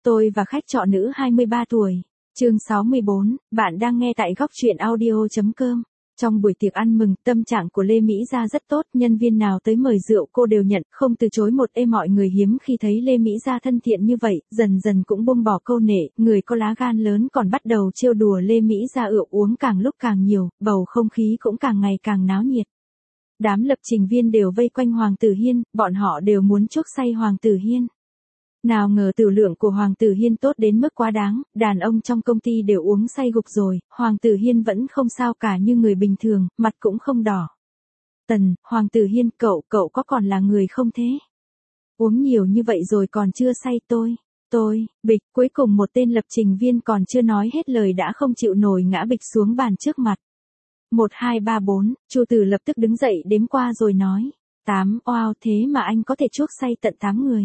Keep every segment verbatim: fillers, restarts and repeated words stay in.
Tôi và khách trọ nữ hai mươi ba tuổi. Chương sáu mươi bốn, bạn đang nghe tại góc truyện audio chấm com. Trong buổi tiệc ăn mừng, tâm trạng của Lê Mỹ Gia rất tốt, nhân viên nào tới mời rượu cô đều nhận, không từ chối một. Ê, mọi người hiếm khi thấy Lê Mỹ Gia thân thiện như vậy, dần dần cũng buông bỏ câu nệ, người có lá gan lớn còn bắt đầu trêu đùa Lê Mỹ Gia. Rượu uống càng lúc càng nhiều, bầu không khí cũng càng ngày càng náo nhiệt. Đám lập trình viên đều vây quanh Hoàng Tử Hiên, bọn họ đều muốn chuốc say Hoàng Tử Hiên. Nào ngờ tử lượng của Hoàng Tử Hiên tốt đến mức quá đáng, đàn ông trong công ty đều uống say gục rồi, Hoàng Tử Hiên vẫn không sao cả, như người bình thường, mặt cũng không đỏ. Tần, Hoàng Tử Hiên, cậu, cậu có còn là người không thế? Uống nhiều như vậy rồi còn chưa say. Tôi, tôi, bịch, cuối cùng một tên lập trình viên còn chưa nói hết lời đã không chịu nổi ngã bịch xuống bàn trước mặt. Một hai ba bốn, Chu Tử lập tức đứng dậy đếm qua rồi nói. Tám, oao, thế mà anh có thể chuốc say tận tám người.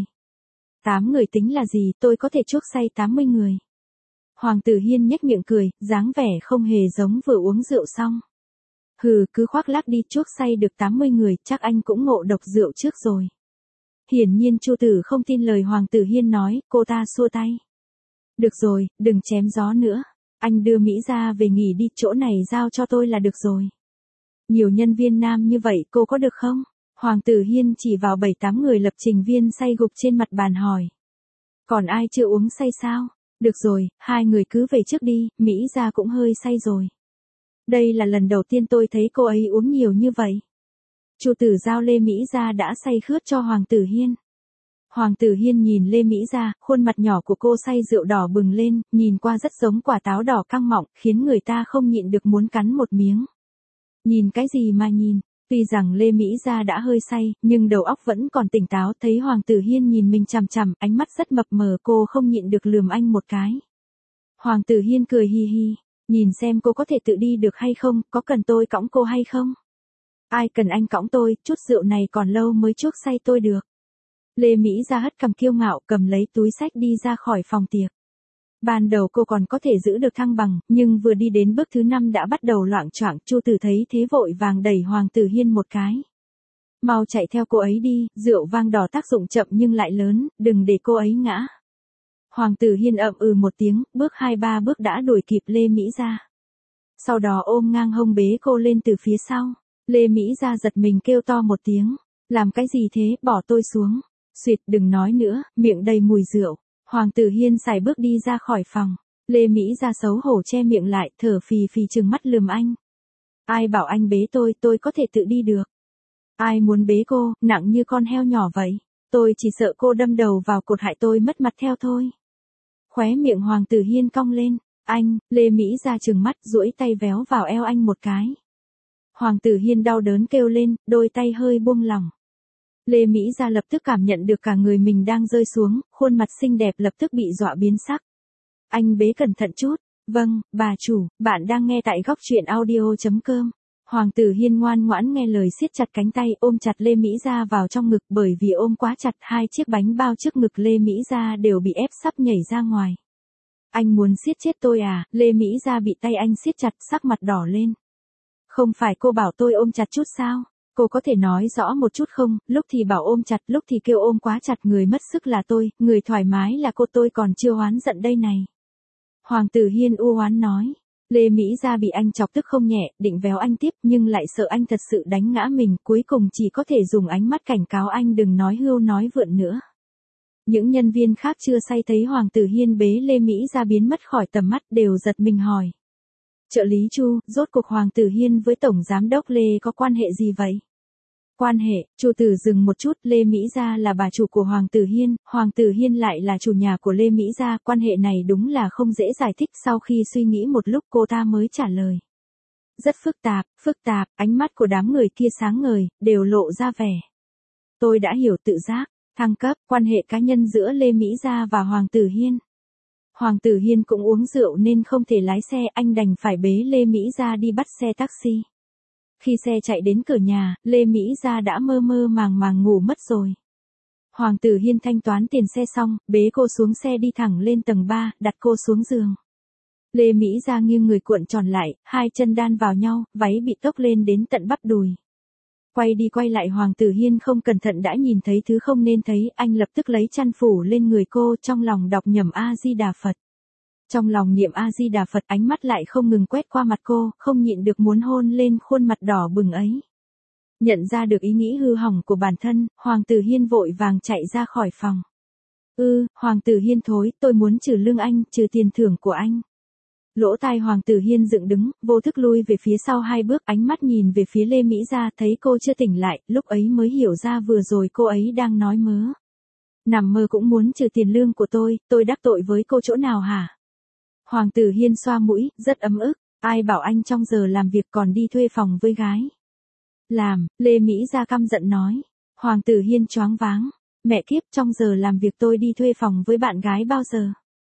Tám người tính là gì, tôi có thể chuốc say tám mươi người. Hoàng Tử Hiên nhếch miệng cười, dáng vẻ không hề giống vừa uống rượu xong. Hừ, cứ khoác lác đi, chuốc say được tám mươi người, chắc anh cũng ngộ độc rượu trước rồi. Hiển nhiên Chu Tử không tin lời Hoàng Tử Hiên nói, cô ta xua tay. Được rồi, đừng chém gió nữa. Anh đưa Mỹ Gia về nghỉ đi, chỗ này giao cho tôi là được rồi. Nhiều nhân viên nam như vậy, cô có được không? Hoàng Tử Hiên chỉ vào bảy tám người lập trình viên say gục trên mặt bàn hỏi. Còn ai chưa uống say sao? Được rồi, hai người cứ về trước đi, Mỹ Gia cũng hơi say rồi. Đây là lần đầu tiên tôi thấy cô ấy uống nhiều như vậy. Chu Tử giao Lê Mỹ Gia đã say khướt cho Hoàng Tử Hiên. Hoàng Tử Hiên nhìn Lê Mỹ Gia, khuôn mặt nhỏ của cô say rượu đỏ bừng lên, nhìn qua rất giống quả táo đỏ căng mọng, khiến người ta không nhịn được muốn cắn một miếng. Nhìn cái gì mà nhìn? Tuy rằng Lê Mỹ Gia đã hơi say, nhưng đầu óc vẫn còn tỉnh táo, thấy Hoàng Tử Hiên nhìn mình chằm chằm, ánh mắt rất mập mờ, cô không nhịn được lườm anh một cái. Hoàng Tử Hiên cười hi hi, nhìn xem cô có thể tự đi được hay không, có cần tôi cõng cô hay không? Ai cần anh cõng tôi, chút rượu này còn lâu mới chuốc say tôi được. Lê Mỹ Gia hất cằm kiêu ngạo, cầm lấy túi xách đi ra khỏi phòng tiệc. Ban đầu cô còn có thể giữ được thăng bằng, nhưng vừa đi đến bước thứ năm đã bắt đầu loạng choạng. Chu Tử thấy thế vội vàng đẩy Hoàng Tử Hiên một cái. Mau chạy theo cô ấy đi, rượu vang đỏ tác dụng chậm nhưng lại lớn, đừng để cô ấy ngã. Hoàng Tử Hiên ậm ừ một tiếng, bước hai ba bước đã đuổi kịp Lê Mỹ Gia. Sau đó ôm ngang hông bế cô lên từ phía sau. Lê Mỹ Gia giật mình kêu to một tiếng. Làm cái gì thế, bỏ tôi xuống. Xuyệt, đừng nói nữa, miệng đầy mùi rượu. Hoàng Tử Hiên sải bước đi ra khỏi phòng. Lê Mỹ Gia xấu hổ che miệng lại, thở phì phì trừng mắt lườm anh. Ai bảo anh bế tôi, tôi có thể tự đi được. Ai muốn bế cô, nặng như con heo nhỏ vậy. Tôi chỉ sợ cô đâm đầu vào cột hại tôi mất mặt theo thôi. Khóe miệng Hoàng Tử Hiên cong lên. Anh, Lê Mỹ Gia trừng mắt, duỗi tay véo vào eo anh một cái. Hoàng Tử Hiên đau đớn kêu lên, đôi tay hơi buông lỏng. Lê Mỹ Gia lập tức cảm nhận được cả người mình đang rơi xuống, khuôn mặt xinh đẹp lập tức bị dọa biến sắc. Anh bế cẩn thận chút. Vâng, bà chủ, bạn đang nghe tại góc truyện audio chấm com. Hoàng Tử Hiên ngoan ngoãn nghe lời, siết chặt cánh tay, ôm chặt Lê Mỹ Gia vào trong ngực, bởi vì ôm quá chặt, hai chiếc bánh bao trước ngực Lê Mỹ Gia đều bị ép sắp nhảy ra ngoài. Anh muốn siết chết tôi à? Lê Mỹ Gia bị tay anh siết chặt, sắc mặt đỏ lên. Không phải cô bảo tôi ôm chặt chút sao? Cô có thể nói rõ một chút không, lúc thì bảo ôm chặt, lúc thì kêu ôm quá chặt, người mất sức là tôi, người thoải mái là cô, tôi còn chưa oán giận đây này. Hoàng Tử Hiên u oán nói. Lê Mỹ Gia bị anh chọc tức không nhẹ, định véo anh tiếp nhưng lại sợ anh thật sự đánh ngã mình, cuối cùng chỉ có thể dùng ánh mắt cảnh cáo anh đừng nói hưu nói vượn nữa. Những nhân viên khác chưa say thấy Hoàng Tử Hiên bế Lê Mỹ Gia biến mất khỏi tầm mắt đều giật mình hỏi. Trợ lý Chu, rốt cuộc Hoàng Tử Hiên với Tổng Giám đốc Lê có quan hệ gì vậy? Quan hệ, Chu Tử dừng một chút, Lê Mỹ Gia là bà chủ của Hoàng Tử Hiên, Hoàng Tử Hiên lại là chủ nhà của Lê Mỹ Gia, quan hệ này đúng là không dễ giải thích. Sau khi suy nghĩ một lúc cô ta mới trả lời. Rất phức tạp, phức tạp, ánh mắt của đám người kia sáng ngời, đều lộ ra vẻ. Tôi đã hiểu, tự giác, thăng cấp, quan hệ cá nhân giữa Lê Mỹ Gia và Hoàng Tử Hiên. Hoàng Tử Hiên cũng uống rượu nên không thể lái xe, anh đành phải bế Lê Mỹ Gia đi bắt xe taxi. Khi xe chạy đến cửa nhà, Lê Mỹ Gia đã mơ mơ màng màng ngủ mất rồi. Hoàng Tử Hiên thanh toán tiền xe xong, bế cô xuống xe đi thẳng lên tầng ba, đặt cô xuống giường. Lê Mỹ Gia nghiêng người cuộn tròn lại, hai chân đan vào nhau, váy bị tốc lên đến tận bắp đùi. Quay đi quay lại Hoàng Tử Hiên không cẩn thận đã nhìn thấy thứ không nên thấy, anh lập tức lấy chăn phủ lên người cô, trong lòng đọc nhẩm A-di-đà Phật. Trong lòng niệm A-di-đà Phật, ánh mắt lại không ngừng quét qua mặt cô, không nhịn được muốn hôn lên khuôn mặt đỏ bừng ấy. Nhận ra được ý nghĩ hư hỏng của bản thân, Hoàng Tử Hiên vội vàng chạy ra khỏi phòng. Ư, Hoàng Tử Hiên thối, tôi muốn trừ lương anh, trừ tiền thưởng của anh. Lỗ tai Hoàng Tử Hiên dựng đứng, vô thức lui về phía sau hai bước, ánh mắt nhìn về phía Lê Mỹ Gia, thấy cô chưa tỉnh lại, lúc ấy mới hiểu ra vừa rồi cô ấy đang nói mớ. Nằm mơ cũng muốn trừ tiền lương của tôi, tôi đắc tội với cô chỗ nào hả? Hoàng Tử Hiên xoa mũi, rất ấm ức, ai bảo anh trong giờ làm việc còn đi thuê phòng với gái. Làm, Lê Mỹ Gia căm giận nói. Hoàng Tử Hiên choáng váng, mẹ kiếp, trong giờ làm việc tôi đi thuê phòng với bạn gái bao giờ?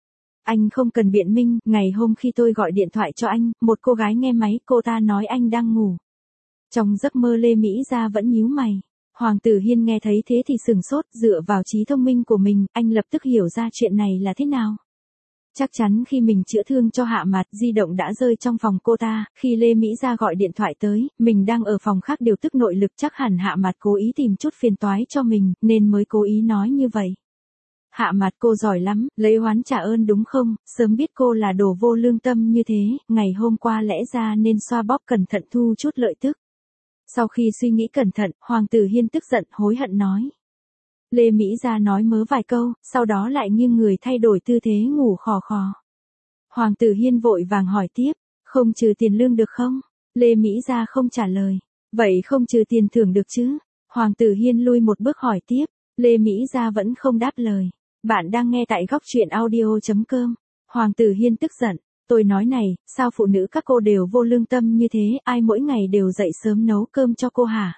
Anh không cần biện minh, ngày hôm khi tôi gọi điện thoại cho anh, một cô gái nghe máy, cô ta nói anh đang ngủ. Trong giấc mơ Lê Mỹ Gia vẫn nhíu mày. Hoàng Tử Hiên nghe thấy thế thì sừng sốt, dựa vào trí thông minh của mình, anh lập tức hiểu ra chuyện này là thế nào. Chắc chắn khi mình chữa thương cho Hạ Mạt, di động đã rơi trong phòng cô ta, khi Lê Mỹ Gia gọi điện thoại tới, mình đang ở phòng khác điều tức nội lực, chắc hẳn Hạ Mạt cố ý tìm chút phiền toái cho mình, nên mới cố ý nói như vậy. Hạ Mạt cô giỏi lắm, lấy oán trả ơn đúng không, sớm biết cô là đồ vô lương tâm như thế, ngày hôm qua lẽ ra nên xoa bóp cẩn thận thu chút lợi tức. Sau khi suy nghĩ cẩn thận, Hoàng Tử Hiên tức giận, hối hận nói. Lê Mỹ Gia nói mớ vài câu, sau đó lại nghiêng người thay đổi tư thế ngủ khò khò. Hoàng Tử Hiên vội vàng hỏi tiếp, không trừ tiền lương được không? Lê Mỹ Gia không trả lời. Vậy không trừ tiền thưởng được chứ? Hoàng Tử Hiên lui một bước hỏi tiếp. Lê Mỹ Gia vẫn không đáp lời. Bạn đang nghe tại góc truyện audio chấm com. Hoàng Tử Hiên tức giận. Tôi nói này, sao phụ nữ các cô đều vô lương tâm như thế, ai mỗi ngày đều dậy sớm nấu cơm cho cô hả?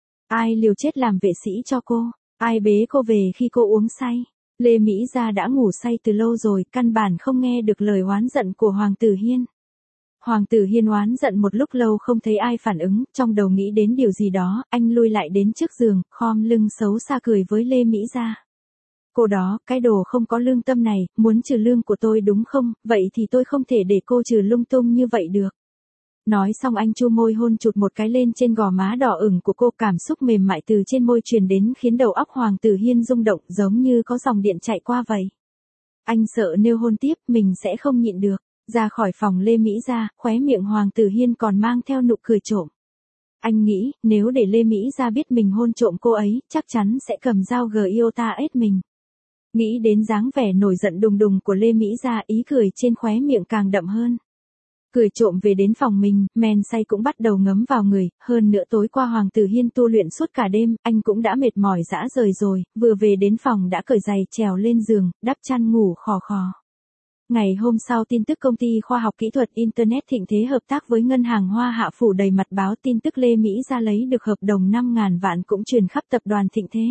Ai liều chết làm vệ sĩ cho cô? Ai bế cô về khi cô uống say? Lê Mỹ Gia đã ngủ say từ lâu rồi, căn bản không nghe được lời oán giận của Hoàng Tử Hiên. Hoàng Tử Hiên oán giận một lúc lâu không thấy ai phản ứng, trong đầu nghĩ đến điều gì đó, anh lui lại đến trước giường, khom lưng xấu xa cười với Lê Mỹ Gia. Cô đó, cái đồ không có lương tâm này, muốn trừ lương của tôi đúng không, vậy thì tôi không thể để cô trừ lung tung như vậy được. Nói xong anh chu môi hôn chụt một cái lên trên gò má đỏ ửng của cô, cảm xúc mềm mại từ trên môi truyền đến khiến đầu óc Hoàng Tử Hiên rung động giống như có dòng điện chạy qua vậy. Anh sợ nếu hôn tiếp mình sẽ không nhịn được. Ra khỏi phòng Lê Mỹ Gia, khóe miệng Hoàng Tử Hiên còn mang theo nụ cười trộm. Anh nghĩ, nếu để Lê Mỹ Gia biết mình hôn trộm cô ấy, chắc chắn sẽ cầm dao gờ yêu ta ết mình. Nghĩ đến dáng vẻ nổi giận đùng đùng của Lê Mỹ Gia, ý cười trên khóe miệng càng đậm hơn. Cười trộm về đến phòng mình, men say cũng bắt đầu ngấm vào người, hơn nữa tối qua Hoàng Tử Hiên tu luyện suốt cả đêm, anh cũng đã mệt mỏi rã rời rồi, vừa về đến phòng đã cởi giày trèo lên giường, đắp chăn ngủ khò khò. Ngày hôm sau tin tức công ty khoa học kỹ thuật Internet Thịnh Thế hợp tác với ngân hàng Hoa Hạ phủ đầy mặt báo tin tức Lê Mỹ Gia lấy được hợp đồng năm nghìn vạn cũng truyền khắp tập đoàn Thịnh Thế.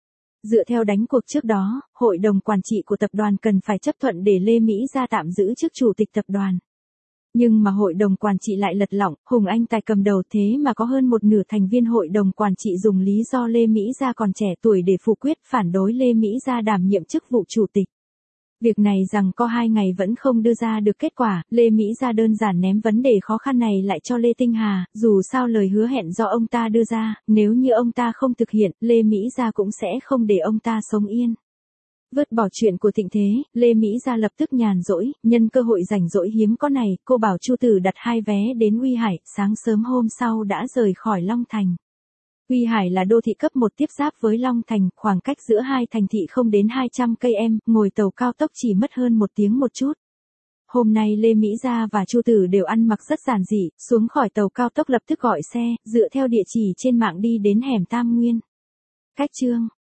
Dựa theo đánh cuộc trước đó, hội đồng quản trị của tập đoàn cần phải chấp thuận để Lê Mỹ Gia tạm giữ chức chủ tịch tập đoàn. Nhưng mà hội đồng quản trị lại lật lọng, Hùng Anh Tài cầm đầu thế mà có hơn một nửa thành viên hội đồng quản trị dùng lý do Lê Mỹ Gia còn trẻ tuổi để phủ quyết phản đối Lê Mỹ Gia đảm nhiệm chức vụ chủ tịch. Việc này rằng có hai ngày vẫn không đưa ra được kết quả, Lê Mỹ Gia đơn giản ném vấn đề khó khăn này lại cho Lê Tinh Hà, dù sao lời hứa hẹn do ông ta đưa ra, nếu như ông ta không thực hiện, Lê Mỹ Gia cũng sẽ không để ông ta sống yên. Vứt bỏ chuyện của Thịnh Thế, Lê Mỹ Gia lập tức nhàn rỗi, nhân cơ hội rảnh rỗi hiếm có này, cô bảo Chu Tử đặt hai vé đến Uy Hải, sáng sớm hôm sau đã rời khỏi Long Thành. Uy Hải là đô thị cấp một tiếp giáp với Long Thành, khoảng cách giữa hai thành thị không đến hai trăm cây em, ngồi tàu cao tốc chỉ mất hơn một tiếng một chút. Hôm nay Lê Mỹ Gia và Chu Tử đều ăn mặc rất giản dị, xuống khỏi tàu cao tốc lập tức gọi xe, dựa theo địa chỉ trên mạng đi đến hẻm Tam Nguyên. Cách chương